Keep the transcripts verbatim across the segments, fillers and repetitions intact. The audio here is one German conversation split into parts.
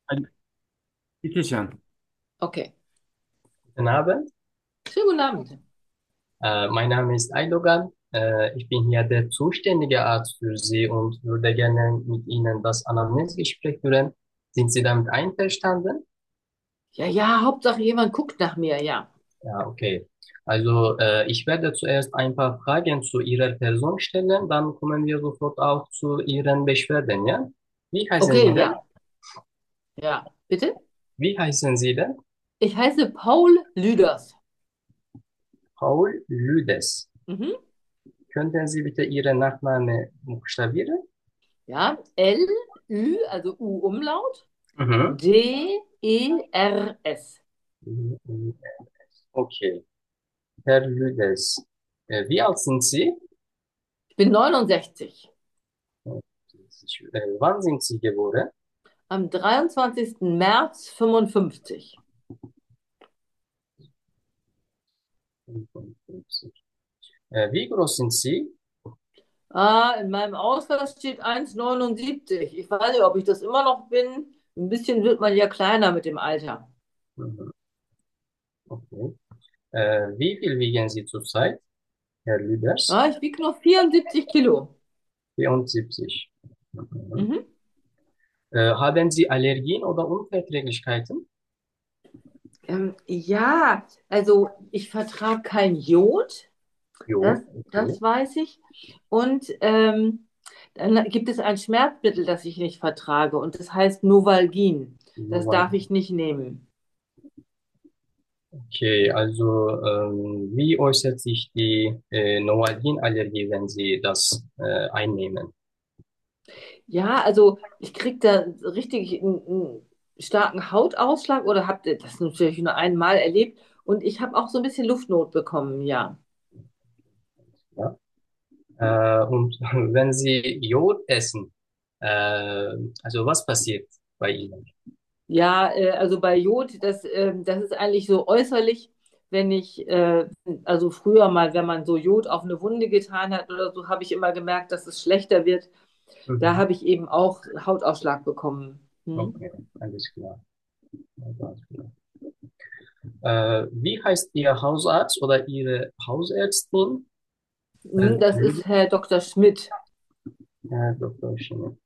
Ein- Bitte schön. Okay. Guten Abend, Schönen guten Abend. äh, mein Name ist Aydogan. Äh, ich bin hier der zuständige Arzt für Sie und würde gerne mit Ihnen das Anamnesegespräch führen. Sind Sie damit einverstanden? Ja, ja, Hauptsache jemand guckt nach mir, ja. Ja, okay. Also äh, ich werde zuerst ein paar Fragen zu Ihrer Person stellen, dann kommen wir sofort auch zu Ihren Beschwerden, ja? Wie heißen Okay, Sie denn? ja. Ja. Bitte? Wie heißen Sie denn? Ich heiße Paul Lüders. Paul Lüdes. Mhm. Könnten Sie bitte Ihren Nachnamen buchstabieren? Ja, L, Ü, also U-Umlaut, Mhm. D, E, R, S. Okay. Herr Lüders, äh, wie alt sind Sie? Ich bin neunundsechzig. Äh, wann sind Sie geboren? Am dreiundzwanzigsten März fünfundfünfzig. fünfundfünfzig. Äh, wie groß sind Sie? Ah, in meinem Ausweis steht eins Komma neunundsiebzig. Ich weiß nicht, ob ich das immer noch bin. Ein bisschen wird man ja kleiner mit dem Alter. Mhm, okay. Äh, wie viel wiegen Sie zurzeit, Herr Lüders? Ah, ich wiege noch vierundsiebzig Kilo. vierundsiebzig. Mhm. Mhm. Äh, haben Sie Allergien oder Unverträglichkeiten? Ähm, ja, also ich vertrage kein Jod, das, Jo, okay. das weiß ich. Und ähm, dann gibt es ein Schmerzmittel, das ich nicht vertrage und das heißt Novalgin. Das darf ich nicht nehmen. Okay, also ähm, wie äußert sich die äh, Novalgin-Allergie, wenn Sie das äh, einnehmen? Ja, also ich kriege da so richtig einen, einen starken Hautausschlag oder habe das natürlich nur einmal erlebt und ich habe auch so ein bisschen Luftnot bekommen, ja. Ja? Äh, und wenn Sie Jod essen, äh, also was passiert bei Ihnen? Ja, äh, also bei Jod, das, ähm, das ist eigentlich so äußerlich, wenn ich, äh, also früher mal, wenn man so Jod auf eine Wunde getan hat oder so, habe ich immer gemerkt, dass es schlechter wird. Da Mhm. habe ich eben auch Hautausschlag bekommen. Hm? Okay, alles klar. Alles klar. Äh, wie heißt Ihr Hausarzt oder Ihre Hausärztin? Herr Hm, das Lüge? ist Herr Doktor Schmidt. Herr Doktor Schimmel.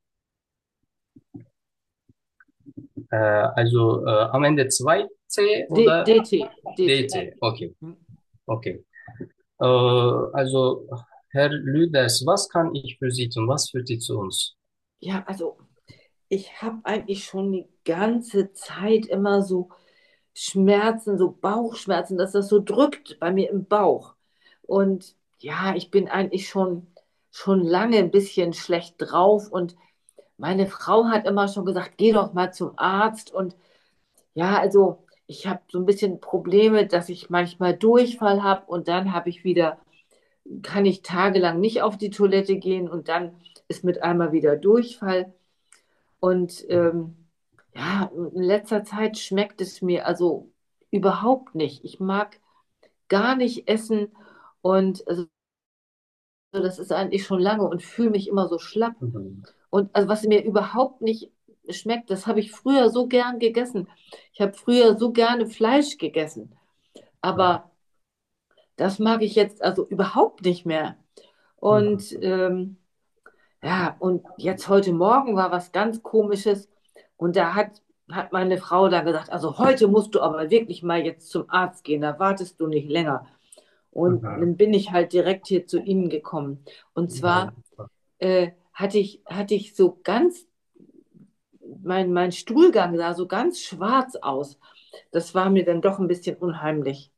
Äh, also äh, am Ende zwei C D oder DT, D T. D C? Okay, Hm? okay. Äh, also Herr Lüders, was kann ich für Sie tun? Was führt Sie zu uns? Ja, also ich habe eigentlich schon die ganze Zeit immer so Schmerzen, so Bauchschmerzen, dass das so drückt bei mir im Bauch. Und ja, ich bin eigentlich schon, schon lange ein bisschen schlecht drauf. Und meine Frau hat immer schon gesagt, geh doch mal zum Arzt. Und ja, also ich habe so ein bisschen Probleme, dass ich manchmal Durchfall habe und dann habe ich wieder, kann ich tagelang nicht auf die Toilette gehen und dann ist mit einmal wieder Durchfall. Und ähm, ja, in letzter Zeit schmeckt es mir also überhaupt nicht. Ich mag gar nicht essen und also das ist eigentlich schon lange und fühle mich immer so schlapp. Mhm. Und also was mir überhaupt nicht schmeckt, das habe ich früher so gern gegessen. Ich habe früher so gerne Fleisch gegessen, aber das mag ich jetzt also überhaupt nicht mehr. Und Mhm. ähm, ja, und jetzt heute Morgen war was ganz Komisches und da hat, hat meine Frau dann gesagt, also heute musst du aber wirklich mal jetzt zum Arzt gehen, da wartest du nicht länger. Und Mhm. dann bin ich halt direkt hier zu Ihnen gekommen. Und zwar äh, hatte ich, hatte ich so ganz, mein, mein Stuhlgang sah so ganz schwarz aus. Das war mir dann doch ein bisschen unheimlich.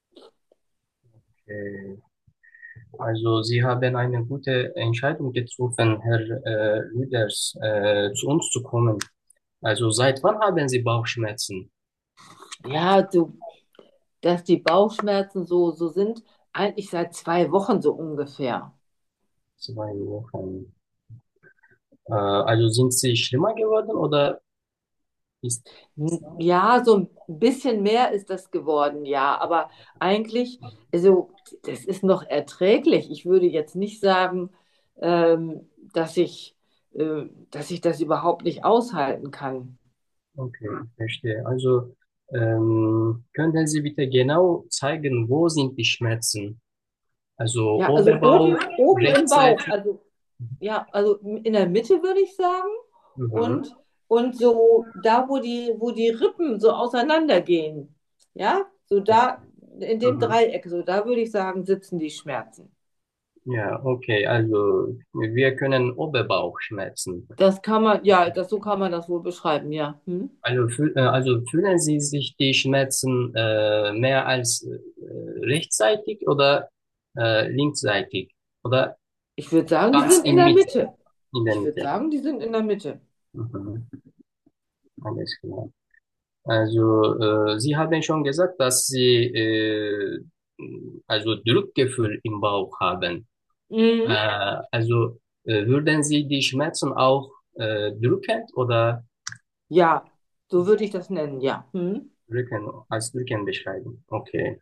Okay. Also Sie haben eine gute Entscheidung getroffen, Herr äh, Lüders, äh, zu uns zu kommen. Also seit wann haben Sie Bauchschmerzen? Ja, so, dass die Bauchschmerzen so, so sind, eigentlich seit zwei Wochen so ungefähr. Zwei Wochen. Äh, also sind Sie schlimmer geworden oder ist Ja, so ein bisschen mehr ist das geworden, ja, aber eigentlich, also das ist noch erträglich. Ich würde jetzt nicht sagen, ähm, dass ich, äh, dass ich das überhaupt nicht aushalten kann. Okay, ich verstehe. Also, ähm, könnten Sie bitte genau zeigen, wo sind die Schmerzen? Also Ja, also Oberbauch, oben, oben im Bauch, Rechtsseite. also ja, also in der Mitte würde ich sagen Mhm. und, und so da, wo die, wo die Rippen so auseinandergehen, ja, so da in dem Mhm. Dreieck, so da würde ich sagen, sitzen die Schmerzen. Ja, okay, also wir können Oberbauchschmerzen. Das kann man, ja, das, so kann man das wohl beschreiben, ja. Hm? Also, fühl, äh, also fühlen Sie sich die Schmerzen äh, mehr als äh, rechtsseitig oder äh, linksseitig oder Ich würde sagen, die ganz sind in in der Mitte, Mitte. in der Ich würde Mitte? sagen, die sind in der Mitte. Mhm. Alles klar. Also äh, Sie haben schon gesagt, dass Sie äh, also Druckgefühl im Bauch haben. Mhm. Äh, also äh, würden Sie die Schmerzen auch äh, drückend oder Ja, so würde ich das nennen, ja. Hm? drücken, als drücken beschreiben? Okay.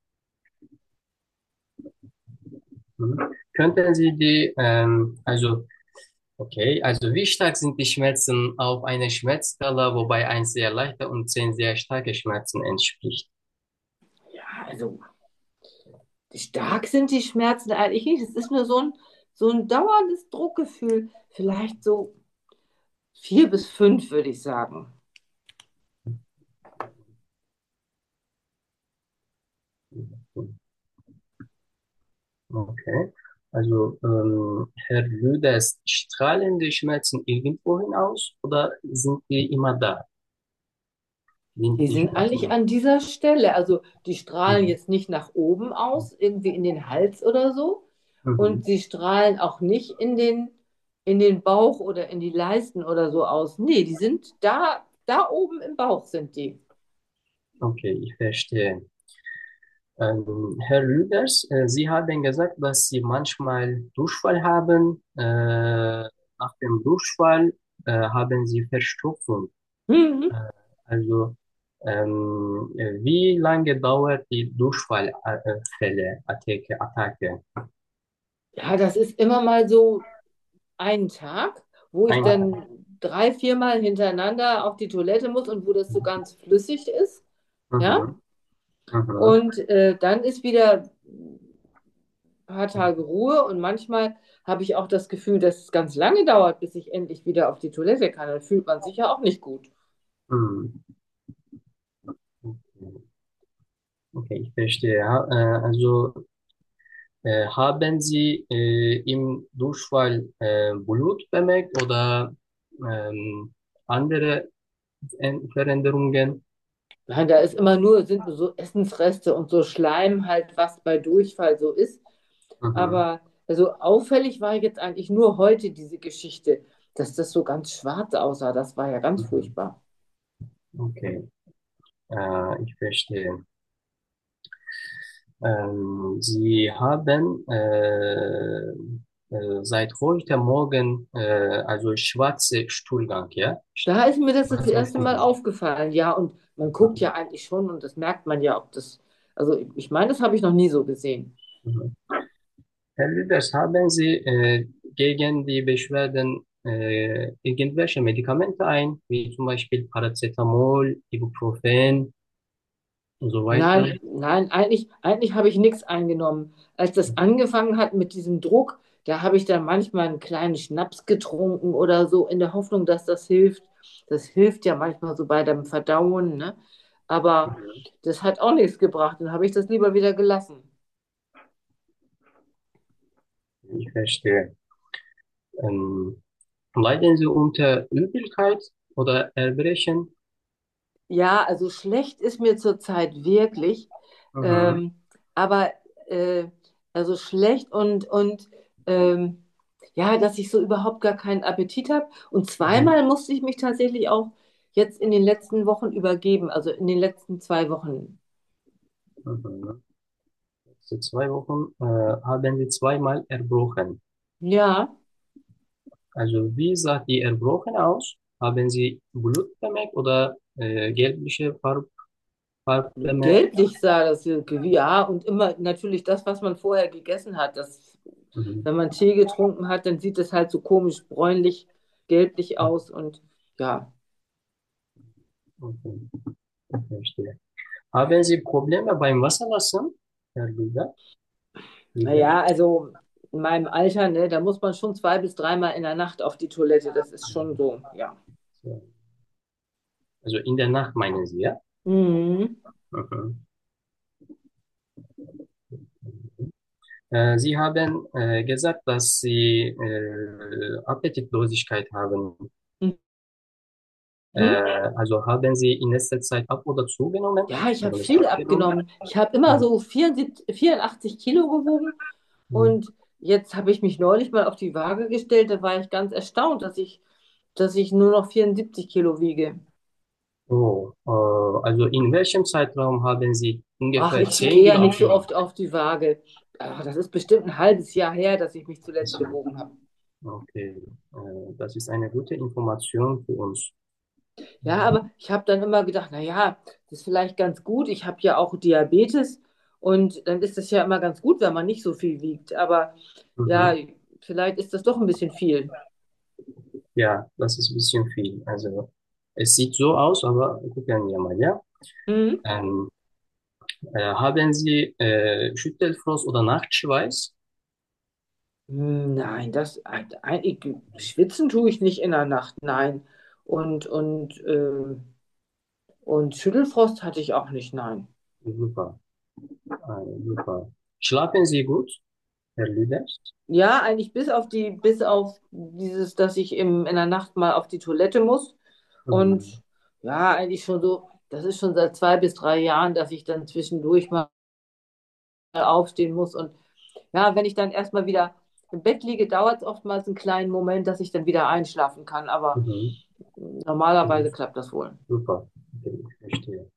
Mhm. Könnten Sie die, ähm, also, okay, also wie stark sind die Schmerzen auf einer Schmerzskala, wobei eins sehr leichter und zehn sehr starke Schmerzen entspricht? Ja, also stark sind die Schmerzen eigentlich nicht. Es ist nur so ein, so ein dauerndes Druckgefühl. Vielleicht so vier bis fünf, würde ich sagen. Okay. Also, ähm, Herr Lüders, strahlen die Schmerzen irgendwohin aus oder sind die immer da? Sind Die die sind eigentlich Schmerzen? an dieser Stelle. Also die strahlen Mhm. jetzt nicht nach oben aus, irgendwie in den Hals oder so. Und Mhm. sie strahlen auch nicht in den, in den Bauch oder in die Leisten oder so aus. Nee, die sind da, da oben im Bauch sind die. Okay, ich verstehe. Ähm, Herr Lüders, äh, Sie haben gesagt, dass Sie manchmal Durchfall haben. Äh, nach dem Durchfall äh, haben Sie Verstopfung. Mhm. Also, ähm, äh, wie lange dauert die Durchfallfälle, Attacke, Attacke? Ja, das ist immer mal so einen Tag, wo ich Ein dann drei, viermal hintereinander auf die Toilette muss und wo das so ganz flüssig ist. Ja, Mhm, mhm, und äh, dann ist wieder ein paar Tage Ruhe und manchmal habe ich auch das Gefühl, dass es ganz lange dauert, bis ich endlich wieder auf die Toilette kann. Dann fühlt man sich ja auch nicht gut. mhm. Okay, ich verstehe. Ja, äh, also, äh, haben Sie äh, im Durchfall äh, Blut bemerkt oder ähm, andere Ver- Veränderungen? Nein, da ist immer nur, sind nur so Essensreste und so Schleim halt, was bei Durchfall so ist. Mhm, Aber also auffällig war jetzt eigentlich nur heute diese Geschichte, dass das so ganz schwarz aussah. Das war ja ganz mhm. furchtbar. Okay, äh, ich verstehe. Ähm, Sie haben äh, äh, seit heute Morgen äh, also schwarze Stuhlgang, ja? Da ist mir das das Schwarzer erste Mal Stuhlgang. aufgefallen. Ja, und man guckt ja eigentlich schon und das merkt man ja, ob das, also ich meine, das habe ich noch nie so gesehen. Mhm. Herr Lüders, haben Sie äh, gegen die Beschwerden äh, irgendwelche Medikamente ein, wie zum Beispiel Paracetamol, Ibuprofen und so weiter? Nein, nein, eigentlich, eigentlich habe ich nichts eingenommen. Als das angefangen hat mit diesem Druck, da habe ich dann manchmal einen kleinen Schnaps getrunken oder so, in der Hoffnung, dass das hilft. Das hilft ja manchmal so bei dem Verdauen, ne? Aber Mhm. das hat auch nichts gebracht. Dann habe ich das lieber wieder gelassen. Ich verstehe. Ähm, Leiden Sie unter Übelkeit oder Erbrechen? Ja, also schlecht ist mir zurzeit wirklich. Mhm. Ähm, aber äh, also schlecht und, und ähm, ja, dass ich so überhaupt gar keinen Appetit habe. Und Mhm. zweimal musste ich mich tatsächlich auch jetzt in den letzten Wochen übergeben, also in den letzten zwei Wochen. Mhm. Vor zwei Wochen äh, haben Sie zweimal erbrochen. Ja, Also wie sah die erbrochen aus? Haben Sie Blut bemerkt oder äh, gelbliche Farb, Farb bemerkt? gelblich sah das irgendwie, ja, und immer natürlich das, was man vorher gegessen hat. Das, Mhm. wenn man Tee getrunken hat, dann sieht es halt so komisch bräunlich, gelblich aus und ja. Okay, verstehe. Haben Sie Probleme beim Wasserlassen, Herr Lüder? Lüder? Naja, also in meinem Alter, ne, da muss man schon zwei bis dreimal in der Nacht auf die Toilette. Das ist schon so, ja. So. Also in der Nacht meinen Sie, ja? Mhm. Mhm. Äh, Sie haben äh, gesagt, dass Sie äh, Appetitlosigkeit haben. Äh, Mhm. also haben Sie in letzter Zeit ab oder zugenommen? Ja, ich habe Oder nicht viel abgenommen? abgenommen. Ich habe immer Mhm. so vierundsiebzig, vierundachtzig Kilo gewogen und jetzt habe ich mich neulich mal auf die Waage gestellt. Da war ich ganz erstaunt, dass ich, dass ich nur noch vierundsiebzig Kilo wiege. Oh, äh, also in welchem Zeitraum haben Sie Ach, ungefähr ich zehn gehe ja Kilo nicht so abgenommen? oft auf die Waage. Ach, das ist bestimmt ein halbes Jahr her, dass ich mich zuletzt gewogen habe. Okay, äh, das ist eine gute Information für uns. Ja, aber ich habe dann immer gedacht, na ja, das ist vielleicht ganz gut. Ich habe ja auch Diabetes und dann ist es ja immer ganz gut, wenn man nicht so viel wiegt. Aber ja, Mhm. vielleicht ist das doch ein bisschen viel. Ja, das ist ein bisschen viel. Also es sieht so aus, aber gucken wir mal, ja. Mhm. Ähm, äh, haben Sie äh, Schüttelfrost oder Nachtschweiß? Hm, nein, das eigentlich schwitzen tue ich nicht in der Nacht, nein. Und und äh, und Schüttelfrost hatte ich auch nicht, nein. Super, äh, super. Schlafen Sie gut, Herr Lüders? Ja, eigentlich bis auf die, bis auf dieses, dass ich im, in der Nacht mal auf die Toilette muss. Mhm. Und ja, eigentlich schon so, das ist schon seit zwei bis drei Jahren, dass ich dann zwischendurch mal aufstehen muss. Und ja, wenn ich dann erstmal wieder im Bett liege, dauert es oftmals einen kleinen Moment, dass ich dann wieder einschlafen kann. Aber Mhm. normalerweise Mhm. klappt das wohl. Super, okay, ich verstehe.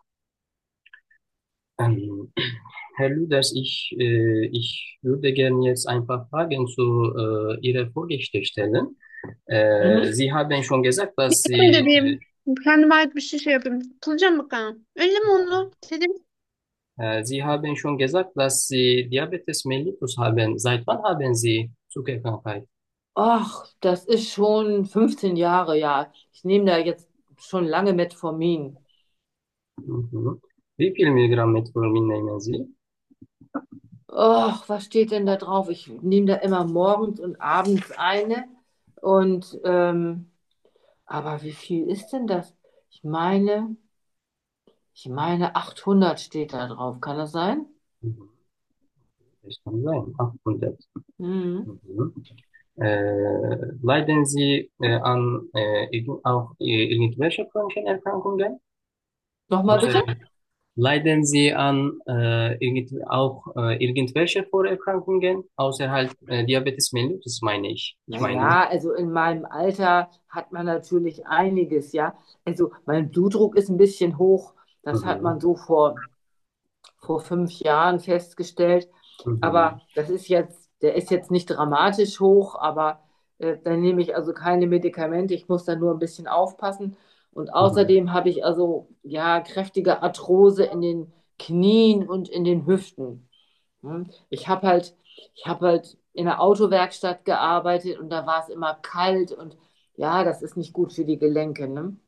Ähm, Herr Lüders, ich, äh, ich würde gerne jetzt ein paar Fragen zu äh, Ihrer Vorgeschichte stellen. Äh, Mhm. Sie haben schon gesagt, dass Benim Sie, dediğim kendime ait bir şey şey yapayım. Kılacağım bakalım. Öyle mi oldu? Dedim. äh, Sie haben schon gesagt, dass Sie Diabetes mellitus haben. Seit wann haben Sie Zuckerkrankheit? Ach, das ist schon fünfzehn Jahre, ja. Ich nehme da jetzt schon lange Metformin. Mhm. Wie viel Milligramm Metformin nehmen Sie? Och, was steht denn da drauf? Ich nehme da immer morgens und abends eine. Und, ähm, aber wie viel ist denn das? Ich meine, ich meine achthundert steht da drauf. Kann das sein? Mhm. Das kann sein, achthundert. Mhm. Mhm. Äh, leiden Sie äh, an äh, irgend- auch äh, irgendwelche chronischen Erkrankungen? Nochmal Außer, bitte? leiden Sie an äh, irgend, auch äh, irgendwelche Vorerkrankungen außerhalb äh, Diabetes mellitus, meine ich. Ich meine. Naja, also in meinem Alter hat man natürlich einiges, ja. Also mein Blutdruck ist ein bisschen hoch. Das hat Mhm. man so vor vor fünf Jahren festgestellt. Mhm. Aber das ist jetzt, der ist jetzt nicht dramatisch hoch, aber äh, dann nehme ich also keine Medikamente. Ich muss da nur ein bisschen aufpassen. Und Mhm. außerdem habe ich also ja kräftige Arthrose in den Knien und in den Hüften. Hm? Ich habe halt, ich habe halt in der Autowerkstatt gearbeitet und da war es immer kalt und ja, das ist nicht gut für die Gelenke, ne?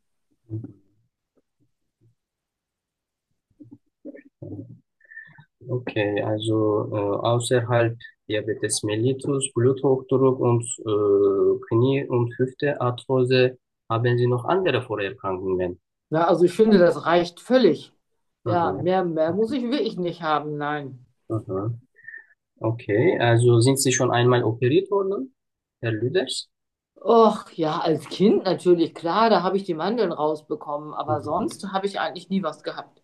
Okay, also äh, außerhalb Diabetes mellitus, Bluthochdruck und äh, Knie- und Hüftearthrose haben Sie noch andere Vorerkrankungen? Ja, also ich finde, das reicht völlig. Ja, Mhm. mehr, mehr muss ich wirklich nicht haben, nein. Mhm. Okay, also sind Sie schon einmal operiert worden, Herr Lüders? Och, ja, als Kind natürlich, klar, da habe ich die Mandeln rausbekommen, aber Mhm. sonst habe ich eigentlich nie was gehabt.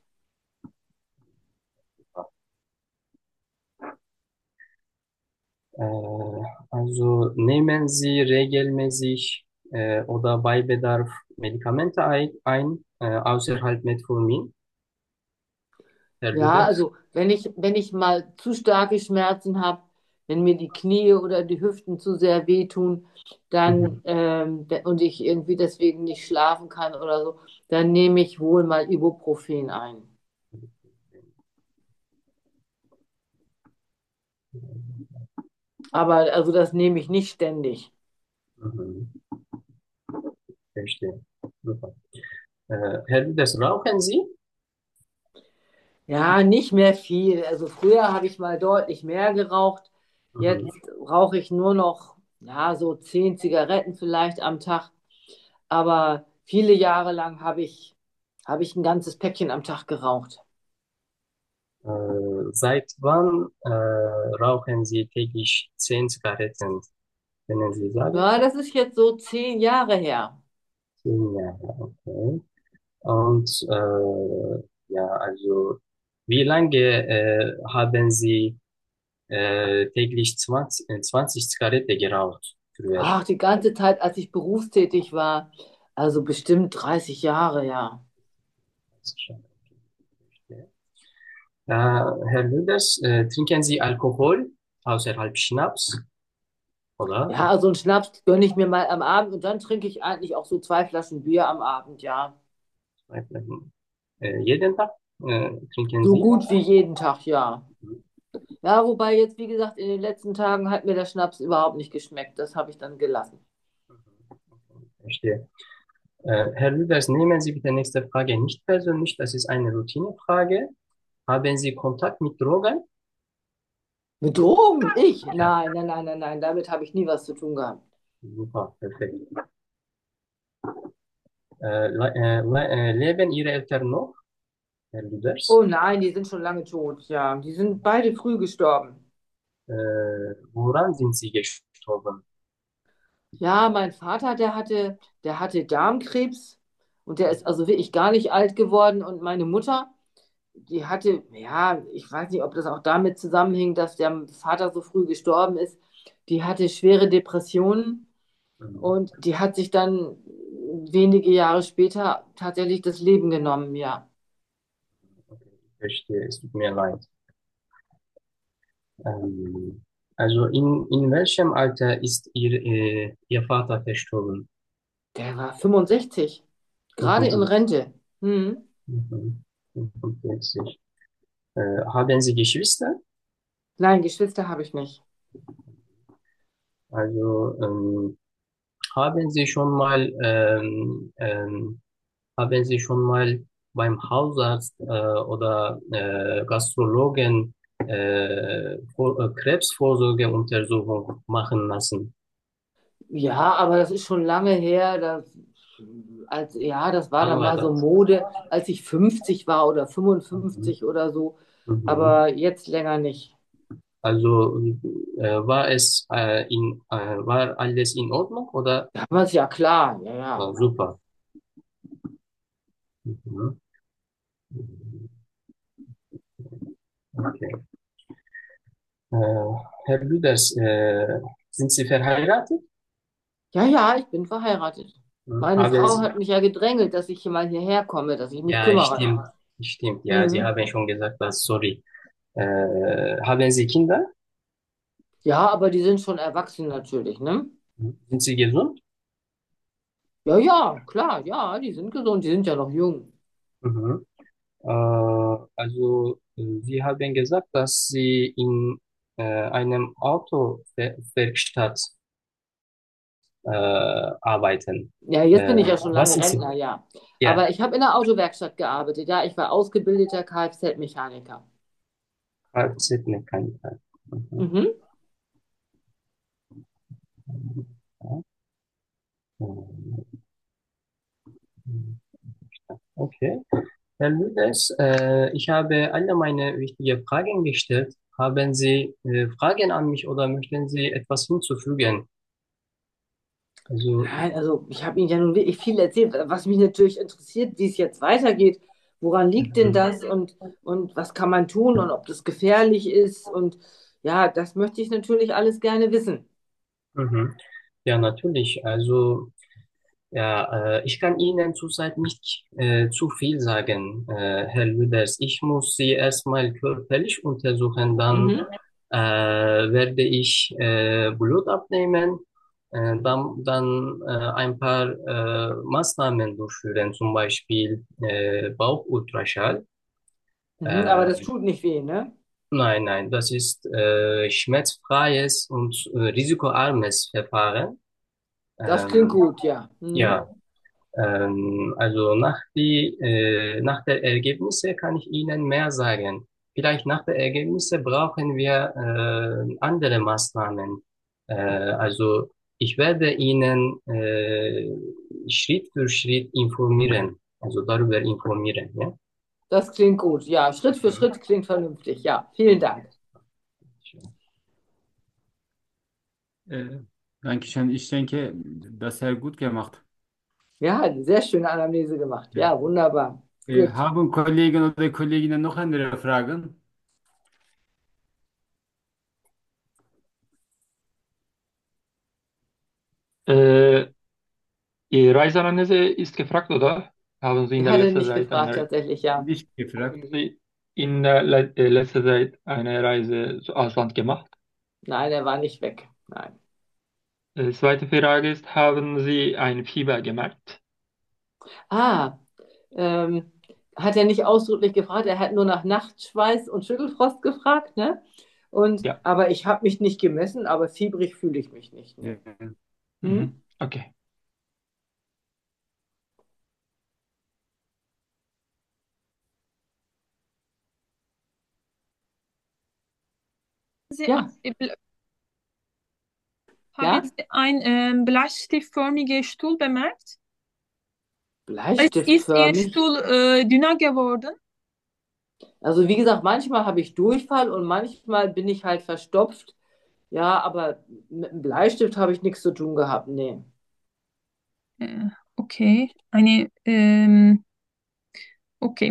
Äh, also nehmen Sie regelmäßig äh, oder bei Bedarf Medikamente ein, ein äh, außerhalb Metformin, Herr Ja, Lüders? also wenn ich, wenn ich mal zu starke Schmerzen habe, wenn mir die Knie oder die Hüften zu sehr wehtun, dann Mhm. ähm, de- und ich irgendwie deswegen nicht schlafen kann oder so, dann nehme ich wohl mal Ibuprofen ein. Aber also das nehme ich nicht ständig. Mhm. Verstehe. Super. Äh, Herr Lüders, rauchen Sie? Ja, nicht mehr viel. Also früher habe ich mal deutlich mehr geraucht. Mhm. Jetzt rauche ich nur noch, ja, so zehn Zigaretten vielleicht am Tag. Aber viele Jahre lang habe ich, habe ich ein ganzes Päckchen am Tag geraucht. Äh, seit wann äh, rauchen Sie täglich zehn Zigaretten? Können Sie sagen? Ja, das ist jetzt so zehn Jahre her. Zehn Jahre, okay. Und äh, ja, also wie lange äh, haben Sie äh, täglich zwanzig, äh, zwanzig Zigaretten geraucht früher? Ach, die ganze Zeit, als ich berufstätig war, also bestimmt dreißig Jahre, ja. Äh, Herr Lüders, äh, trinken Sie Alkohol außerhalb Schnaps, oder? Ja, also einen Schnaps gönne ich mir mal am Abend und dann trinke ich eigentlich auch so zwei Flaschen Bier am Abend, ja. Äh, jeden Tag äh, trinken So Sie? gut wie jeden Tag, ja. Ja, wobei jetzt, wie gesagt, in den letzten Tagen hat mir der Schnaps überhaupt nicht geschmeckt. Das habe ich dann gelassen. Verstehe. Äh, Herr Lüders, nehmen Sie bitte nächste Frage nicht persönlich, das ist eine Routinefrage. Haben Sie Kontakt mit Drogen? Mit Drogen? Ich? Ja, Nein, nein, nein, nein, nein. Damit habe ich nie was zu tun gehabt. super, perfekt. Äh, le äh, le äh, leben Ihre Eltern noch, Herr Lüders? Oh nein, die sind schon lange tot. Ja, die sind beide früh gestorben. Äh, woran sind Sie gestorben? Ja, mein Vater, der hatte, der hatte Darmkrebs und der ist also wirklich gar nicht alt geworden. Und meine Mutter, die hatte, ja, ich weiß nicht, ob das auch damit zusammenhing, dass der Vater so früh gestorben ist. Die hatte schwere Depressionen Mhm. und die hat sich dann wenige Jahre später tatsächlich das Leben genommen, ja. Okay, ich verstehe, es tut mir leid. Ähm, also in, in welchem Alter ist Ihr, äh, Ihr Vater verstorben? Der war fünfundsechzig, gerade in fünfundsiebzig. Rente. Hm. Mhm. fünfundvierzig. Äh, haben Sie Geschwister? Nein, Geschwister habe ich nicht. Also ähm, haben Sie schon mal ähm, ähm, haben Sie schon mal beim Hausarzt äh, oder äh, Gastrologen äh, vor, äh, Krebsvorsorgeuntersuchung machen lassen? Ja, aber das ist schon lange her. Das, als, ja, das war Wann dann war mal so das? Mode, als ich fünfzig war oder Mhm. fünfundfünfzig oder so. Mhm. Aber jetzt länger nicht. Also äh, war es äh, in, äh, war alles in Ordnung oder? Damals ja klar, ja, ja. Ah, super. Mhm. Okay. Äh, Herr Lüders, äh, sind Sie verheiratet? Ja, ja, ich bin verheiratet. Hm. Meine Haben Frau Sie, hat mich ja gedrängelt, dass ich hier mal hierher komme, dass ich mich ja, kümmere. stimmt, stimmt. Ja, Sie Mhm. haben schon gesagt, dass, sorry. Äh, haben Sie Kinder? Ja, aber die sind schon erwachsen natürlich, ne? Hm. Sind Sie gesund? Ja, ja, klar, ja, die sind gesund, die sind ja noch jung. Mhm. Äh, also, äh, Sie haben gesagt, dass Sie in äh, einem Autowerkstatt äh, arbeiten. Ja, jetzt bin ich Äh, ja schon was lange sind Sie? Rentner, ja. Ja, Aber ich habe in der Autowerkstatt gearbeitet, ja, ich war ausgebildeter Kfz-Mechaniker. Kfz-Mechaniker. Mhm. Mhm. Okay. Herr Lüders, äh, ich habe alle meine wichtigen Fragen gestellt. Haben Sie äh, Fragen an mich oder möchten Sie etwas hinzufügen? Also, Nein, also ich habe Ihnen ja nun wirklich viel erzählt, was mich natürlich interessiert, wie es jetzt weitergeht. Woran liegt denn mhm. das und, und was kann man tun und ob das gefährlich ist? Und ja, das möchte ich natürlich alles gerne wissen. Mhm. Ja, natürlich. Also, ja, äh, ich kann Ihnen zurzeit nicht äh, zu viel sagen, äh, Herr Lüders. Ich muss Sie erstmal körperlich untersuchen, dann Mhm. äh, werde ich äh, Blut abnehmen, äh, dann, dann äh, ein paar äh, Maßnahmen durchführen, zum Beispiel äh, Bauchultraschall. Mhm, aber Äh, das tut nicht weh, ne? nein, nein, das ist äh, schmerzfreies und äh, risikoarmes Verfahren. Das klingt Ähm, gut, ja. Mhm. ja. Ähm, also nach die, äh, nach der Ergebnisse kann ich Ihnen mehr sagen. Vielleicht nach der Ergebnisse brauchen wir äh, andere Maßnahmen. Äh, also ich werde Ihnen äh, Schritt für Schritt informieren, also darüber informieren, ja? Das klingt gut. Ja, Schritt für Schritt klingt vernünftig. Ja, vielen Dank. Äh, Dankeschön. Ich denke, das sehr gut gemacht. Ja, eine sehr schöne Anamnese gemacht. Ja. Ja, wunderbar. Äh, Gut. haben Kollegen oder Kolleginnen noch andere Fragen? Äh, die Reiseanamnese ist gefragt, oder? Haben Sie Ich in der hatte letzten nicht Zeit gefragt, eine, tatsächlich, ja. Nicht gefragt. haben Sie in der le äh, letzter Zeit eine Reise zu Ausland gemacht? Nein, er war nicht weg. Nein. Äh, zweite Frage ist, haben Sie ein Fieber gemerkt? Ah, ähm, hat er nicht ausdrücklich gefragt, er hat nur nach Nachtschweiß und Schüttelfrost gefragt, ne? Und, Ja. aber ich habe mich nicht gemessen, aber fiebrig fühle ich mich nicht, Ja. ne? Hm? Mhm. Okay. Sie, Ja, ein- haben ja, Sie ein ähm, bleistiftförmiges Stuhl bemerkt? Ist, ist Ihr bleistiftförmig. Stuhl äh, dünner geworden? Also wie gesagt, manchmal habe ich Durchfall und manchmal bin ich halt verstopft. Ja, aber mit dem Bleistift habe ich nichts zu tun gehabt, nee. Äh, okay, eine, ähm, okay.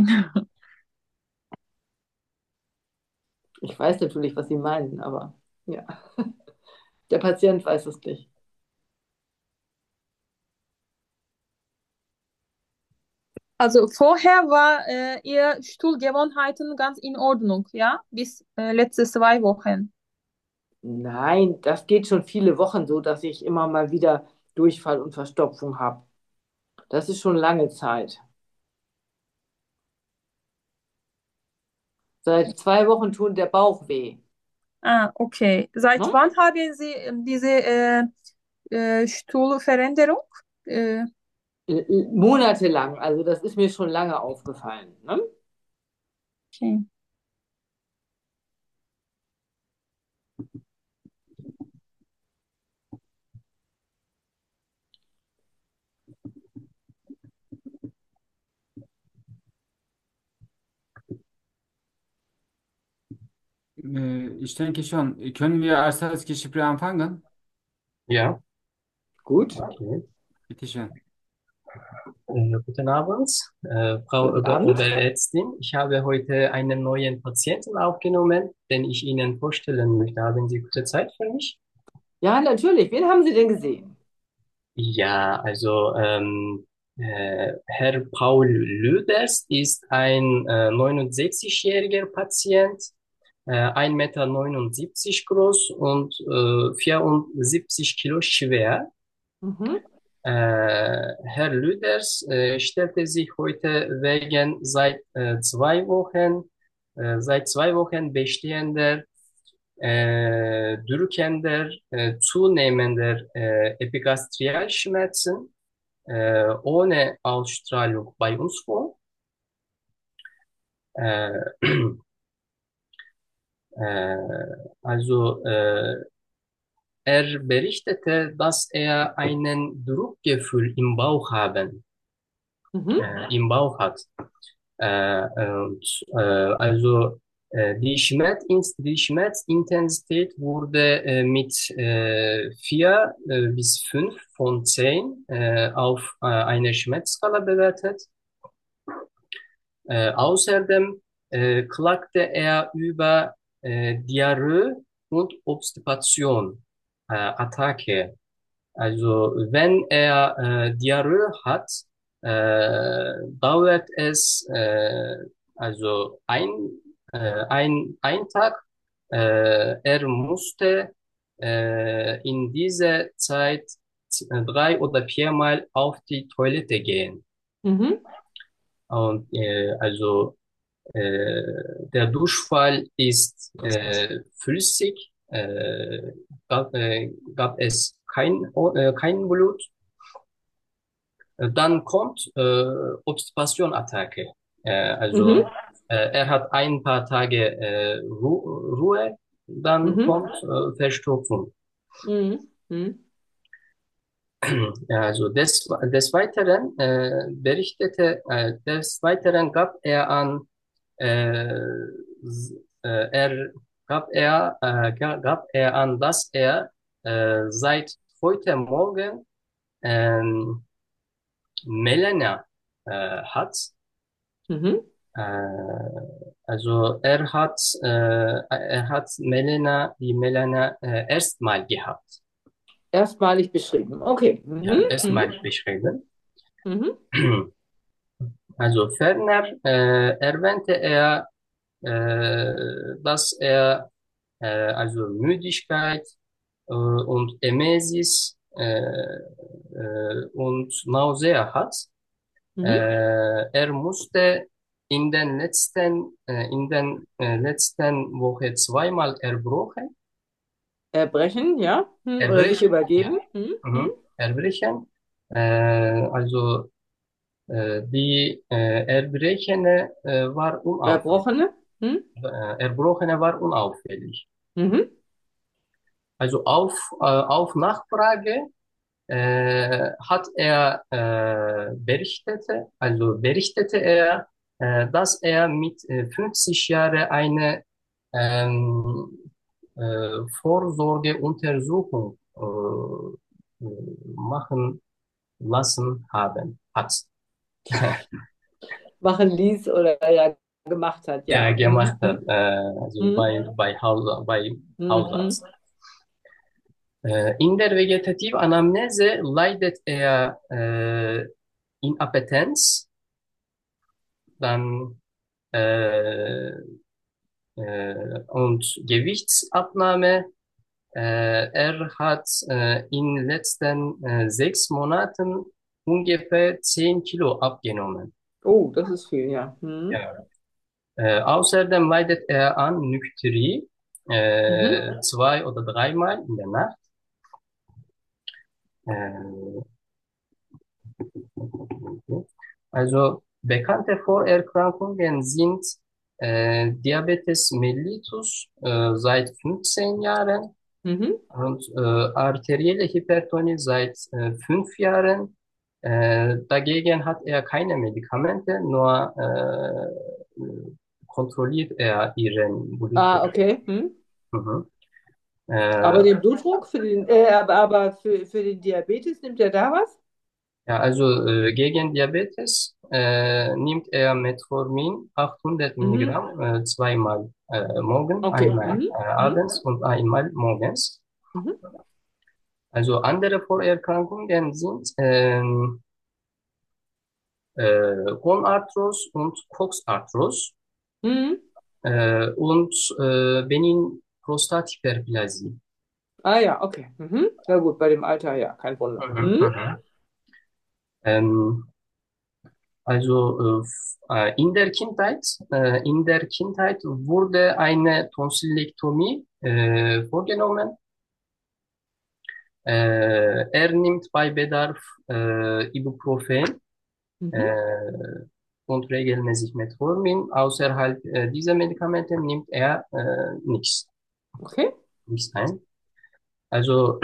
Ich weiß natürlich, was Sie meinen, aber ja, der Patient weiß es nicht. Also vorher war äh, Ihr Stuhlgewohnheiten ganz in Ordnung, ja? Bis äh, letzte zwei Wochen. Nein, das geht schon viele Wochen so, dass ich immer mal wieder Durchfall und Verstopfung habe. Das ist schon lange Zeit. Seit zwei Wochen tut der Bauch weh. Ah, okay. Seit Ne? wann haben Sie ähm, diese äh, äh, Stuhlveränderung? Äh, L- l- Monatelang, also das ist mir schon lange aufgefallen. Ne? okay. Äh, ich denke schon. Können wir als das Gespräch anfangen? Ja, Gut, okay. Bitte schön. Äh, guten Abend, äh, Frau guten Ober Abend. Oberärztin. Ich habe heute einen neuen Patienten aufgenommen, den ich Ihnen vorstellen möchte. Haben Sie gute Zeit für mich? Ja, natürlich. Wen haben Sie denn gesehen? Ja, also ähm, äh, Herr Paul Lüders ist ein äh, neunundsechzigjähriger Patient, äh, ein Meter neunundsiebzig groß und äh, vierundsiebzig Kilo schwer. Mhm. Äh, Herr Lüders äh, stellte sich heute wegen seit äh, zwei Wochen, äh, seit zwei Wochen bestehender, äh, drückender, äh, zunehmender äh, Epigastrialschmerzen äh, ohne Ausstrahlung bei uns vor. Äh, äh, also äh, er berichtete, dass er ein Druckgefühl im Bauch haben, Mhm. äh, im Bauch hat. Äh, und, äh, also äh, die Schmerz, die Schmerzintensität wurde äh, mit äh, vier äh, bis fünf von zehn äh, auf äh, eine Schmerzskala bewertet. Äh, außerdem äh, klagte er über äh, Diarrhoe und Obstipation, äh, Attacke. Also wenn er äh, Diarrhoe hat, äh, dauert es äh, also ein, äh, ein, ein Tag. Äh, er musste äh, in dieser Zeit z- drei oder viermal auf die Toilette gehen. Mhm. Und äh, also äh, der Durchfall ist äh, flüssig, äh, gab, äh, gab es kein, äh, kein Blut. Äh, Dann kommt äh, Obstipation-Attacke. Äh, also Mhm. äh, er hat ein paar Tage äh, Ru Ruhe, dann Mhm. kommt äh, Verstopfung. Mhm. Mhm. Ja, also des, des Weiteren äh, berichtete, äh, des Weiteren gab er an, äh, s- äh, er gab er, äh, ga- gab er an, dass er äh, seit heute Morgen ähm, Melena äh, hat. Mhm. Äh, also er hat, äh, er hat Melena, die Melena äh, erstmal gehabt. Erstmalig beschrieben. Okay. Ja, Mhm. Mhm. erstmalig beschrieben. Mhm. Also ferner äh, erwähnte er, äh, dass er äh, also Müdigkeit äh, und Emesis äh, äh, und Nausea hat. Mhm. Äh, er musste in den letzten, äh, in den äh, letzten Woche zweimal erbrochen, Erbrechen, ja. Mhm. Oder sich erbrechen, ja, übergeben. Mhm. Mhm. mhm, erbrechen. Äh, also äh, die äh, Erbrechene äh, war unauffällig. Erbrochene. Mhm. Äh, Erbrochene war unauffällig. Mhm. Also auf, äh, auf Nachfrage äh, hat er äh, berichtete, also berichtete er, äh, dass er mit äh, fünfzig Jahren eine ähm, äh, Vorsorgeuntersuchung äh, äh, machen lassen haben, hat. Machen ließ oder ja gemacht hat, Ja, ja. Mhm. gemacht hat, äh, also Mhm. bei, bei, Haus, bei Mhm. Hausarzt. Mhm. Äh, in der Vegetativanalyse leidet er äh, Inappetenz, dann äh, äh, und Gewichtsabnahme. Äh, er hat äh, in den letzten äh, sechs Monaten ungefähr zehn Kilo abgenommen. Oh, das ist viel, ja. Mhm. Ja. Äh, außerdem leidet er an Nykterie, Mhm. äh, zwei oder dreimal in der Nacht. Äh, Also bekannte Vorerkrankungen sind äh, Diabetes mellitus äh, seit fünfzehn Jahren Mhm. und äh, arterielle Hypertonie seit äh, fünf Jahren. Äh, dagegen hat er keine Medikamente, nur äh, kontrolliert er ihren Ah, Blutdruck. okay. Mhm. Mhm. Aber Äh, den Blutdruck für den, äh, aber, aber für, für den Diabetes nimmt er da was? Ja, also äh, gegen Diabetes äh, nimmt er Metformin achthundert Mhm. Milligramm äh, zweimal äh, morgen, Okay. einmal Mhm. äh, Mhm. abends und einmal morgens. Mhm. Also andere Vorerkrankungen sind ähm, äh, Gonarthros und Coxarthros Mhm. äh, und äh, Benin-Prostathyperplasie. Ah ja, okay. Mhm. Na gut, bei dem Alter ja, kein Wunder. Mhm, Mhm. mhm. Ähm, Also äh, f- äh, in der Kindheit, äh, in der Kindheit wurde eine Tonsillektomie äh, vorgenommen. Äh, er nimmt bei Bedarf äh, Ibuprofen Mhm. äh, und regelmäßig Metformin. Außerhalb äh, dieser Medikamente nimmt er äh, nichts, Okay. nichts ein. Also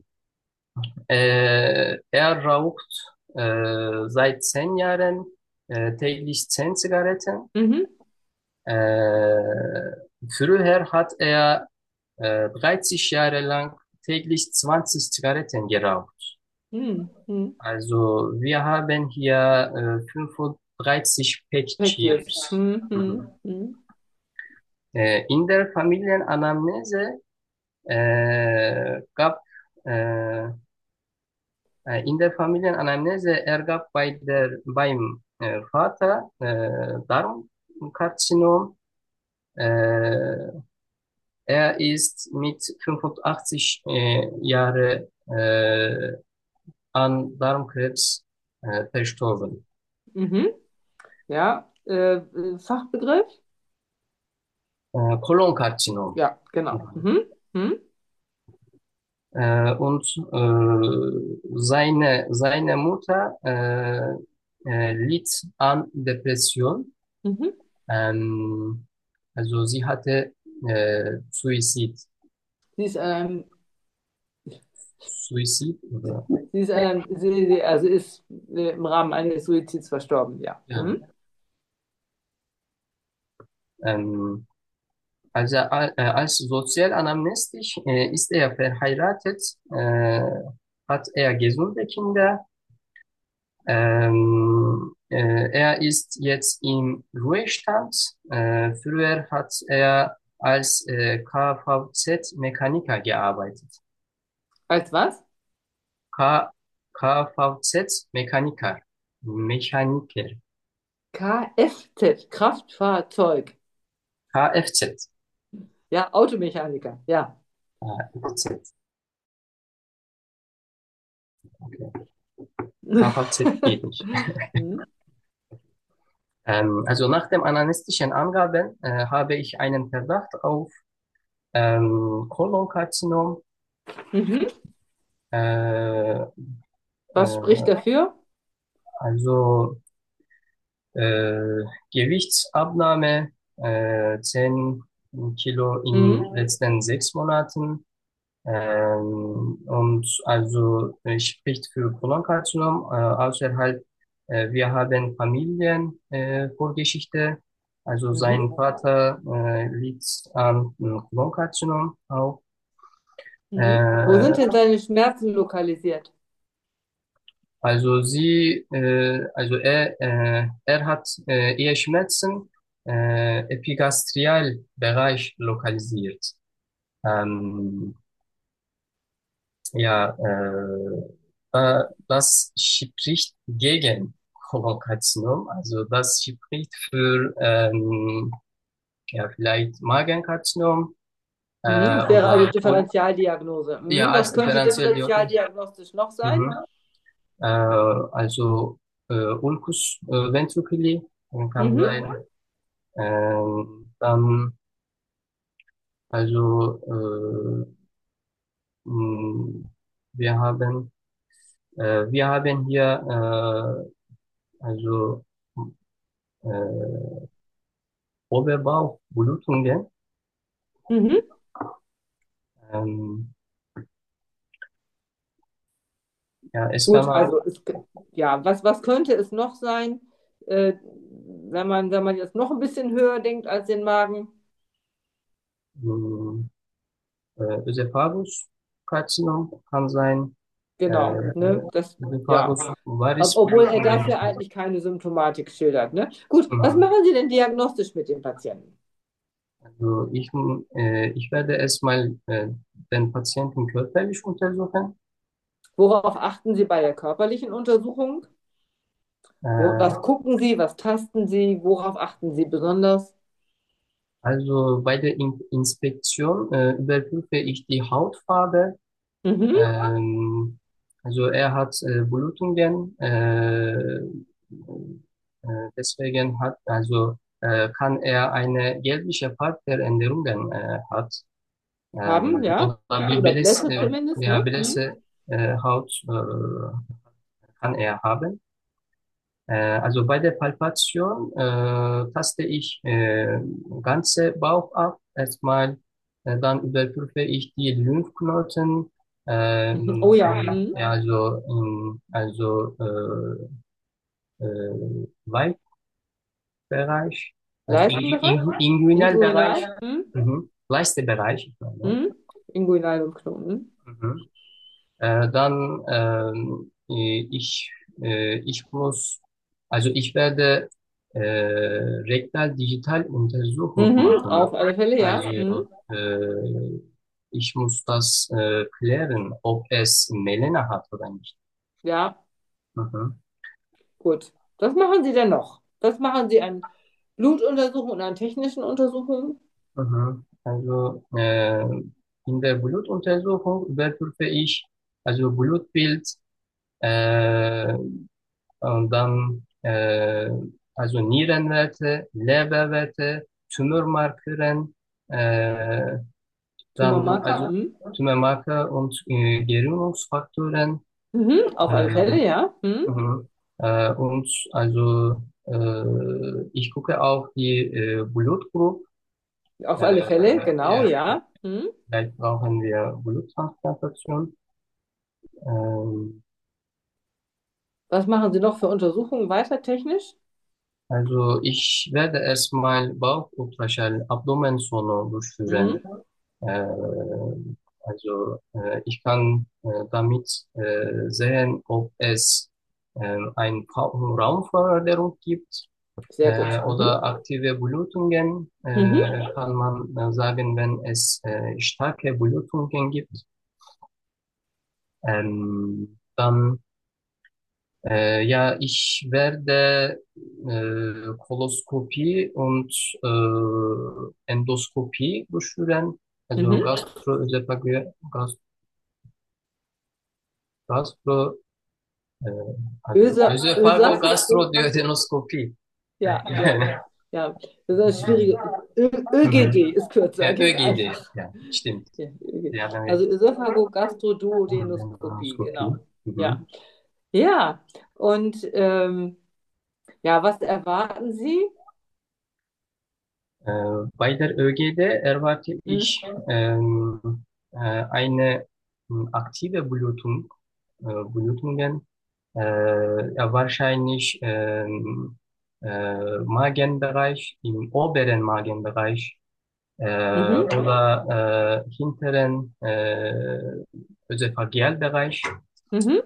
äh, er raucht äh, seit zehn Jahren äh, täglich zehn Zigaretten. Mhm. Äh, Früher hat er äh, dreißig Jahre lang täglich zwanzig Zigaretten geraucht. Mhm. Mhm. Also wir haben hier äh, fünfunddreißig Pack Päckjes. Cheers. Mhm. Mhm. Mhm. Mhm. Äh, in der Familienanamnese äh, gab äh, äh, in der Familienanamnese ergab bei der beim äh, Vater äh, Darmkarzinom. Äh, Er ist mit fünfundachtzig äh, Jahre äh, an Darmkrebs äh, verstorben. Mhm. Ja, äh, äh, Fachbegriff? Äh, Kolonkarzinom. Ja, genau. Mhm. Mhm. Mhm. Äh, und äh, seine, seine Mutter äh, äh, litt an Depression. Mhm. Ähm, also sie hatte äh, Suizid, Sie ist an Suizid oder Sie ist an sie, sie, also ist äh, im Rahmen eines Suizids verstorben, ja. ja. Mhm. Ähm, also äh, als sozialanamnestisch äh, ist er verheiratet, äh, hat er gesunde Kinder. Ähm, äh, er ist jetzt im Ruhestand. Äh, früher hat er als äh, K V Z-Mechaniker gearbeitet. Als was? K Kfz-Mechaniker. Mechaniker. Kfz, Kraftfahrzeug. Kfz. Ja, Automechaniker, ja. Kfz. Okay. K V Z geht nicht. Mhm. Ähm, also nach den analytischen Angaben äh, habe ich einen Verdacht auf ähm, Kolonkarzinom. Mhm. Äh, Was spricht äh, dafür? also äh, Gewichtsabnahme, äh, zehn Kilo in den Mhm. letzten sechs Monaten. Ähm, und also äh, spricht für Kolonkarzinom. Äh, außerhalb, äh, wir haben Familienvorgeschichte. Äh, Vorgeschichte. Also Mhm. sein Vater äh, liegt an äh, Kolonkarzinom auch. Mhm. Wo sind Äh, denn seine Schmerzen lokalisiert? also sie, äh, also er, äh, er hat äh, eher Schmerzen äh, Epigastrialbereich lokalisiert. Ähm, Ja, äh, äh, das spricht gegen Kolonkarzinom. Also das spricht für ähm, ja, vielleicht Magenkarzinom Mhm. äh, Das wäre also oder und, Differentialdiagnose. ja, Mhm. Was als könnte Differentialdiagnose. differentialdiagnostisch noch sein? Mhm. Äh, also äh, Ulcus äh, ventriculi kann Mhm. sein. Ähm, dann also äh, mh, wir haben äh, wir haben hier äh, also äh, Oberbauchblutungen. Mhm. Ähm, ja, es kann Gut, auch, also es, ja, was, was könnte es noch sein, äh, wenn man, wenn man jetzt noch ein bisschen höher denkt als den Magen? mh, äh, Ösophagus-Karzinom kann sein. Genau, Äh, ne? Das, ja. Ösophagus Ob- Obwohl er Varisblutungen. dafür eigentlich keine Symptomatik schildert, ne? Gut, was Mhm. machen Sie denn diagnostisch mit dem Patienten? Also ich, äh, ich werde erstmal äh, den Patienten körperlich untersuchen. Worauf achten Sie bei der körperlichen Untersuchung? Wo, was Äh, gucken Sie, was tasten Sie, worauf achten Sie besonders? also bei der In Inspektion äh, überprüfe ich die Hautfarbe. Mhm. Ähm, also er hat äh, Blutungen, äh, äh, deswegen hat, also äh, kann er eine gelbliche Farbveränderungen äh, hat. Haben, Ähm, ja? oder wie Oder Blässe, Blässe äh, zumindest, ja, ne? Mhm. Blässe äh, Haut äh, kann er haben. Äh, also bei der Palpation äh, taste ich äh, ganze Bauch ab. Erstmal, äh, dann überprüfe ich die Lymphknoten. Mhm. Oh Ähm, ja. Mhm. ja, also im also äh, äh, Leibbereich, also im Leistenbereich? im- Inguinalbereich, Inguinal? Mhm. mhm. Leistebereich. Ich meine. Mhm. Inguinalymphknoten. Mhm. Äh, dann ähm, äh, ich äh, ich muss also ich werde äh, Rektal-Digital-Untersuchung Mhm. machen. Auf alle Fälle, ja. Also Mhm. äh, ich muss das äh, klären, ob es Melena hat oder nicht. Ja, Mhm. gut. Was machen Sie denn noch? Was machen Sie an Blutuntersuchungen und an technischen Untersuchungen? Mhm. Also äh, in der Blutuntersuchung überprüfe ich also Blutbild äh, und dann äh, also Nierenwerte, Leberwerte, Tumormarkeren, äh, Dann Tumormarker? also Mhm. Tumormarker und äh, Gerinnungsfaktoren. Mhm. Auf alle Äh, Fälle, ja. Mhm. mhm. Äh, und also äh, ich gucke auch die äh, Blutgruppe. Auf alle Fälle, Äh, genau, ja, ja. Mhm. vielleicht brauchen wir Bluttransplantation. Ähm, Was machen Sie noch für Untersuchungen weiter technisch? also ich werde erstmal Bauchultraschall, Abdomensono durchführen. Mhm. Äh, also äh, ich kann äh, damit äh, sehen, ob es äh, eine Raumveränderung gibt Sehr gut. äh, Mhm. oder aktive Blutungen. Mhm. Äh, kann man äh, sagen, wenn es äh, starke Blutungen gibt. Ähm, dann Äh, ja, ich werde äh, Koloskopie und äh, Endoskopie durchführen, also Mhm. Gastroösophageal, Gas, Gastro, äh, also Ösa, Ösa, Ösophagogastroduodenoskopie. ja, ja, Äh, ja. Das ist eine schwierige. Ö ÖGD mhm. ist kürzer, Ja, das ist ÖGD, einfach. ja, stimmt. Ja, ÖGD. Die haben wir Also Ösophagogastroduodenoskopie, Endoskopie. genau. Ja. Mhm. Ja, und ähm, ja, was erwarten Sie? Äh, bei der ÖGD erwarte Hm? ich ähm, äh, eine mh, aktive Blutung, äh, Blutungen, äh, ja, wahrscheinlich ähm, äh, Magenbereich, im oberen Magenbereich äh, Mhm. oder äh, hinteren äh, Ösophagealbereich. Mhm.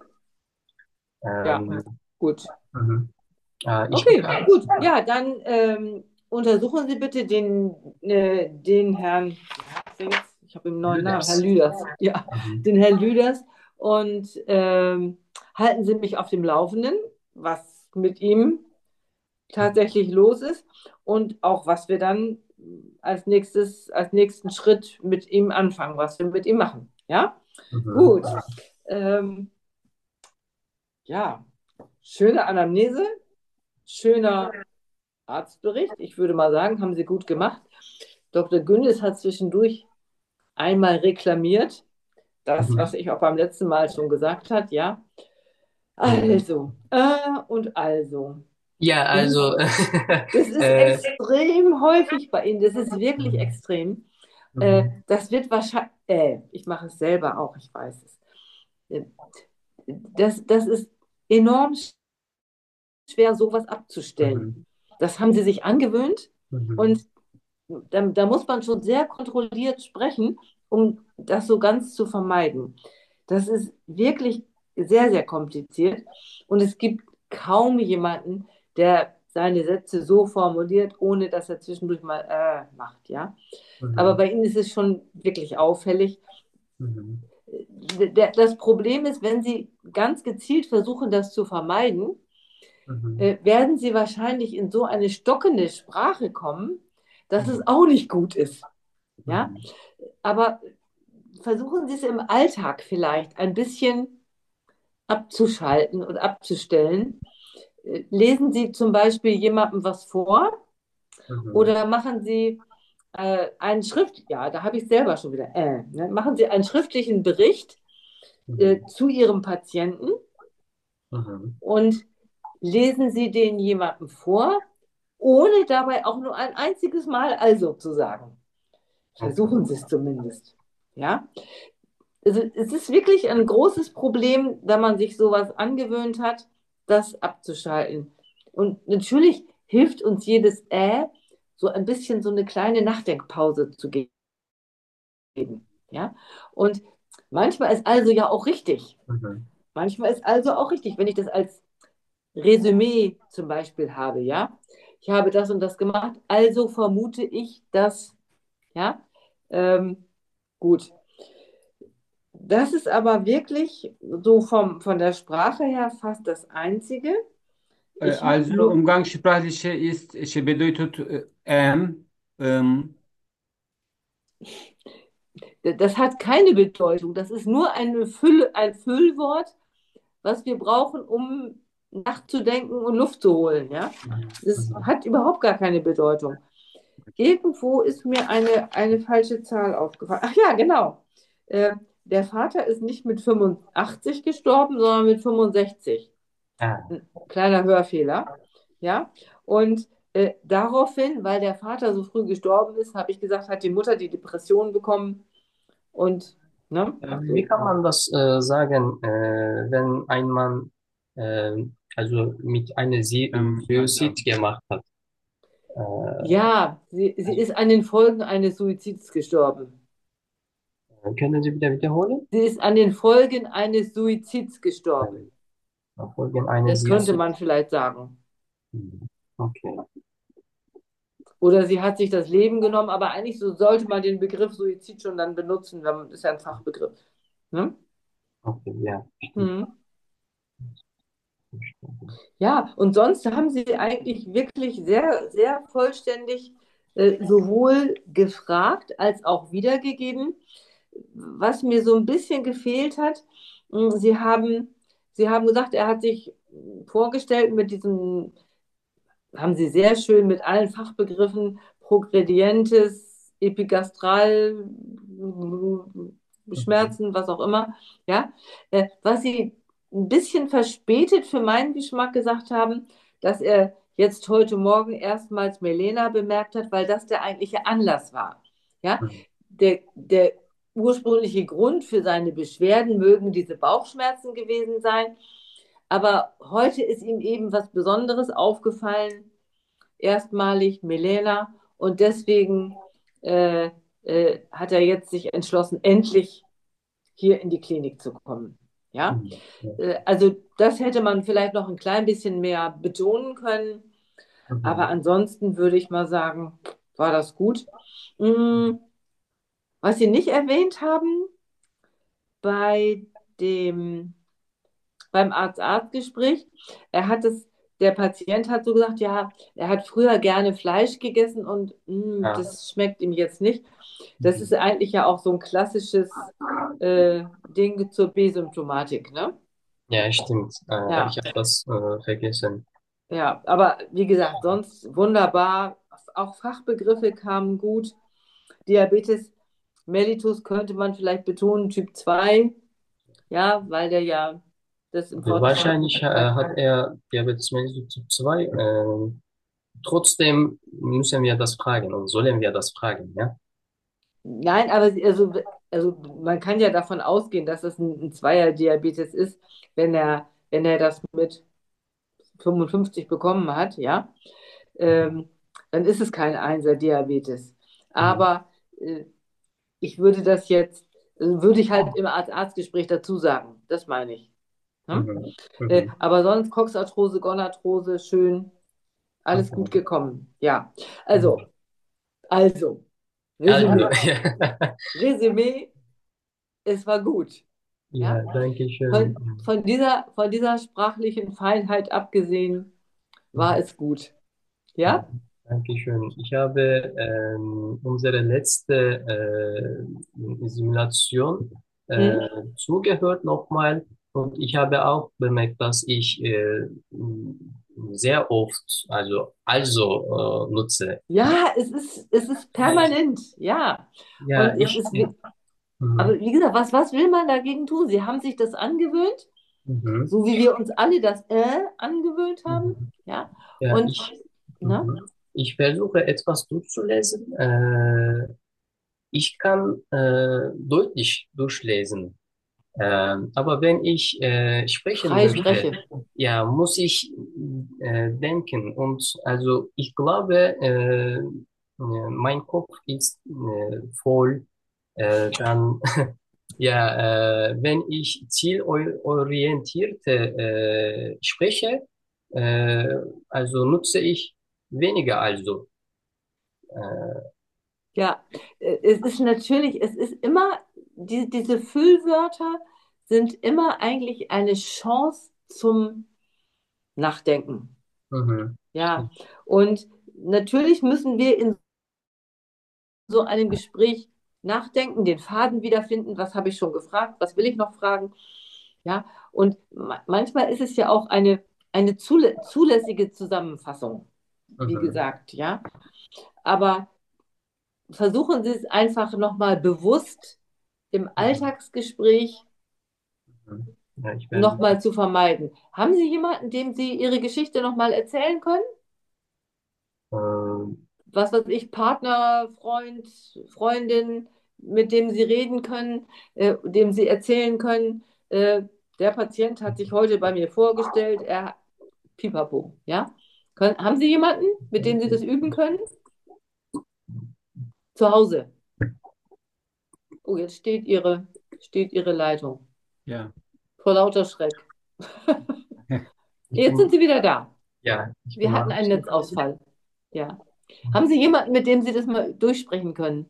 Ja, Ähm, gut. mhm. Äh, ich Okay, gucke, gut. Ja, dann ähm, untersuchen Sie bitte den, äh, den Herrn, wie heißt er jetzt? Ich habe einen neuen Namen, Herrn Lüders. Lüders. Ja, Mhm. den Herrn Lüders. Und ähm, halten Sie mich auf dem Laufenden, was mit ihm tatsächlich los ist und auch was wir dann als nächstes, als nächsten Schritt mit ihm anfangen, was wir mit ihm machen. Ja, Mhm. gut. Ähm, ja, schöne Anamnese, schöner Arztbericht. Ich würde mal sagen, haben Sie gut gemacht. Doktor Gündes hat zwischendurch einmal reklamiert, das, was Mhm. ich auch beim letzten Mal schon gesagt hat, ja. Mhm. Also, äh, und also. Ja, Das ist, also, das ist äh, extrem häufig bei Ihnen. Das ist wirklich mhm, extrem. Äh, mhm, das wird wahrscheinlich, äh, ich mache es selber auch, ich weiß es. Äh, Das, das ist enorm schwer, sowas abzustellen. mhm, Das haben Sie sich angewöhnt mhm, und da, da muss man schon sehr kontrolliert sprechen, um das so ganz zu vermeiden. Das ist wirklich sehr, sehr kompliziert und es gibt kaum jemanden, der seine Sätze so formuliert, ohne dass er zwischendurch mal äh macht, ja. Aber mhm, bei Ihnen ist es schon wirklich auffällig. mhm, Das Problem ist, wenn Sie ganz gezielt versuchen, das zu vermeiden, mhm, äh, werden Sie wahrscheinlich in so eine stockende Sprache kommen, dass es mhm, auch nicht gut ist. Ja, mhm, aber versuchen Sie es im Alltag vielleicht ein bisschen abzuschalten und abzustellen. Äh, Lesen Sie zum Beispiel jemandem was vor mhm, oder machen Sie äh, einen Schrift, ja, da habe ich selber schon wieder, äh, ne? Machen Sie einen schriftlichen Bericht äh, mhm, zu Ihrem Patienten mhm. und lesen Sie den jemandem vor, ohne dabei auch nur ein einziges Mal also zu sagen. Okay. Versuchen Sie es zumindest. Ja, also es ist wirklich ein großes Problem, wenn man sich sowas angewöhnt hat, das abzuschalten. Und natürlich hilft uns jedes Äh, so ein bisschen so eine kleine Nachdenkpause zu geben. Ja? Und manchmal ist also ja auch richtig. Mhm, Manchmal ist also auch richtig, wenn ich das als Resümee zum Beispiel habe, ja. Ich habe das und das gemacht, also vermute ich, dass, ja, ähm, gut. Das ist aber wirklich so vom, von der Sprache her fast das Einzige. Äh, Ich habe Also nur, umgangssprachliche ist, şey bedeutet äh, em, ähm, das hat keine Bedeutung. Das ist nur eine Füll, ein Füllwort, was wir brauchen, um nachzudenken und Luft zu holen. Ja? mhm, Das mhm, hat überhaupt gar keine Bedeutung. irgendwo ist mir eine, eine falsche Zahl aufgefallen. Ach ja, genau. Äh, der Vater ist nicht mit fünfundachtzig gestorben, sondern mit fünfundsechzig. Ah, Ein kleiner Hörfehler. Ja, und äh, daraufhin, weil der Vater so früh gestorben ist, habe ich gesagt, hat die Mutter die Depression bekommen und, ne, äh, wie so. kann man das äh, sagen, äh, wenn ein Mann äh, also mit einer Sie Ähm, Suizid gemacht hat? Äh, Ja, sie, sie also, ist an den Folgen eines Suizids gestorben. können Sie bitte wiederholen? Sie ist an den Folgen eines Suizids Äh, gestorben. Folgen eines Das könnte Suizid. man vielleicht sagen. Okay. Oder sie hat sich das Leben genommen, aber eigentlich so sollte man den Begriff Suizid schon dann benutzen, wenn man, das ist ja ein Fachbegriff. Ne? Okay, ja. Hm. Ja, und sonst haben sie eigentlich wirklich sehr, sehr vollständig äh, sowohl gefragt als auch wiedergegeben. Was mir so ein bisschen gefehlt hat, mh, sie haben, sie haben gesagt, er hat sich vorgestellt mit diesem, haben sie sehr schön mit allen Fachbegriffen, Progredientes, Epigastral, Mhm. Schmerzen, was auch immer, ja, äh, was sie ein bisschen verspätet für meinen Geschmack gesagt haben, dass er jetzt heute Morgen erstmals Melena bemerkt hat, weil das der eigentliche Anlass war. Ja, Mhm. der, der ursprüngliche Grund für seine Beschwerden mögen diese Bauchschmerzen gewesen sein, aber heute ist ihm eben was Besonderes aufgefallen, erstmalig Milena, und deswegen äh, äh, hat er jetzt sich entschlossen, endlich hier in die Klinik zu kommen. Ja, Mhm. Ja. äh, also das hätte man vielleicht noch ein klein bisschen mehr betonen können, aber Mhm. ansonsten würde ich mal sagen, war das gut. Mm, was Sie nicht erwähnt haben bei dem beim Arzt-Arzt-Gespräch. Er hat es, der Patient hat so gesagt, ja, er hat früher gerne Fleisch gegessen und mh, Ah, das schmeckt ihm jetzt nicht. Das ist mhm. eigentlich ja auch so ein klassisches äh, Ding zur B-Symptomatik, ne? Ja, stimmt. Äh, ich Ja, habe das äh, vergessen. ja, aber wie gesagt, sonst wunderbar. Auch Fachbegriffe kamen gut. Diabetes mellitus könnte man vielleicht betonen, Typ zwei, ja, weil der ja das im fortgeschrittenen Wahrscheinlich äh, Alter hat hat. er Diabetes mellitus Typ zwei. Äh, trotzdem müssen wir das fragen und sollen wir das fragen, ja? Nein, aber sie- also, also man kann ja davon ausgehen, dass es ein, ein Zweier-Diabetes ist, wenn er, wenn er das mit fünfundfünfzig bekommen hat, ja, ähm, dann ist es kein Einser-Diabetes. Mhm. Aber äh, ich würde das jetzt, also würde ich halt im Arzt-Arzt-Gespräch dazu sagen, das meine ich. Ne? Mhm. Äh, Mhm. aber sonst Coxarthrose, Gonarthrose, schön, alles gut Okay. gekommen. Ja, Mhm. also, also, Also, Resümee, Resümee, es war gut. ja, Ja, danke von, schön. von dieser, von dieser sprachlichen Feinheit abgesehen, war Mhm. es gut. Ja, Ja? Dankeschön. Ich habe ähm, unsere letzte äh, Simulation Hm? äh, zugehört nochmal und ich habe auch bemerkt, dass ich äh, sehr oft, also also äh, nutze. Ja, es ist, es ist permanent, ja. Ja, Und es ich. ist, wie- Mhm. aber wie gesagt, was, was will man dagegen tun? Sie haben sich das angewöhnt, Mhm. so wie wir uns alle das äh angewöhnt haben. Mhm. Ja. Ja, Und, ich, ne? mhm. Ich versuche etwas durchzulesen. Äh, ich kann äh, deutlich durchlesen. Ähm, aber wenn ich äh, sprechen Frei möchte, spreche. ja, muss ich äh, denken. Und also ich glaube, äh, äh, mein Kopf ist äh, voll. Äh, dann, ja, äh, wenn ich zielorientierte äh, spreche, äh, also nutze ich weniger also. Äh, Ja, äh, es ist natürlich, es ist immer, die, diese Füllwörter sind immer eigentlich eine Chance zum Nachdenken. mhm. Ja, und natürlich müssen wir in so einem Gespräch nachdenken, den Faden wiederfinden, was habe ich schon gefragt, was will ich noch fragen. Ja, und ma manchmal ist es ja auch eine, eine zulä zulässige Zusammenfassung, wie Mhm. gesagt, ja. Aber versuchen Sie es einfach nochmal bewusst im Alltagsgespräch Mhm. Ja, ich werde. nochmal zu vermeiden. Haben Sie jemanden, dem Sie Ihre Geschichte nochmal erzählen können? Ähm, Was weiß ich, Partner, Freund, Freundin, mit dem Sie reden können, äh, dem Sie erzählen können, äh, der Patient hat sich heute bei mir vorgestellt, er pipapo, ja? Können, haben Sie jemanden, mit dem Sie das üben können? Zu Hause. Oh, jetzt steht Ihre, steht Ihre Leitung. Ja. Vor lauter Schreck. ich Jetzt sind bin, Sie wieder da. ja, ich Wir bin hatten mal. einen Netzausfall. Ja. Haben Sie jemanden, mit dem Sie das mal durchsprechen können?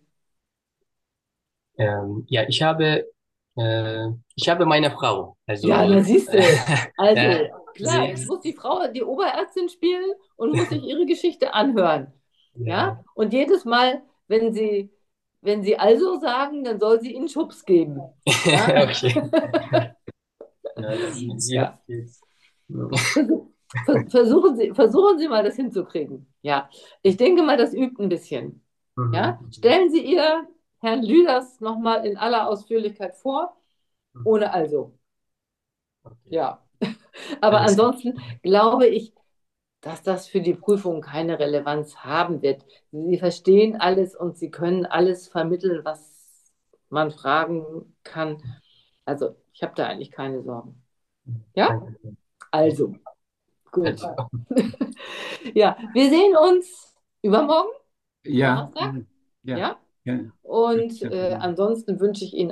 Ähm, ja, ich habe, äh, ich habe meine Frau. Ja, Also, na siehst äh, du. äh, Also, sie klar, jetzt ist, muss die Frau die Oberärztin spielen und muss sich ihre Geschichte anhören. Ja? ja, Und jedes Mal, wenn sie, wenn sie also sagen, dann soll sie ihnen Schubs geben. Ja? okay. Ja, sie, sie hat Ja. jetzt. Versuch- ver- Versuchen Sie, versuchen Sie mal, das hinzukriegen. Ja. Ich denke mal, das übt ein bisschen. Mhm. Ja? Stellen Sie ihr Herrn Lüders nochmal in aller Ausführlichkeit vor, Mhm. ohne also. Okay. Ja. Aber Alles klar. ansonsten glaube ich, dass das für die Prüfung keine Relevanz haben wird. Sie verstehen alles und Sie können alles vermitteln, was man fragen kann. Also, ich habe da eigentlich keine Sorgen. Ja? Danke schön. Ja, Also, gut. also, Ja, wir sehen uns übermorgen, Ja. Donnerstag. Ja. Ja? Ja. Und Ja. äh, ansonsten wünsche ich Ihnen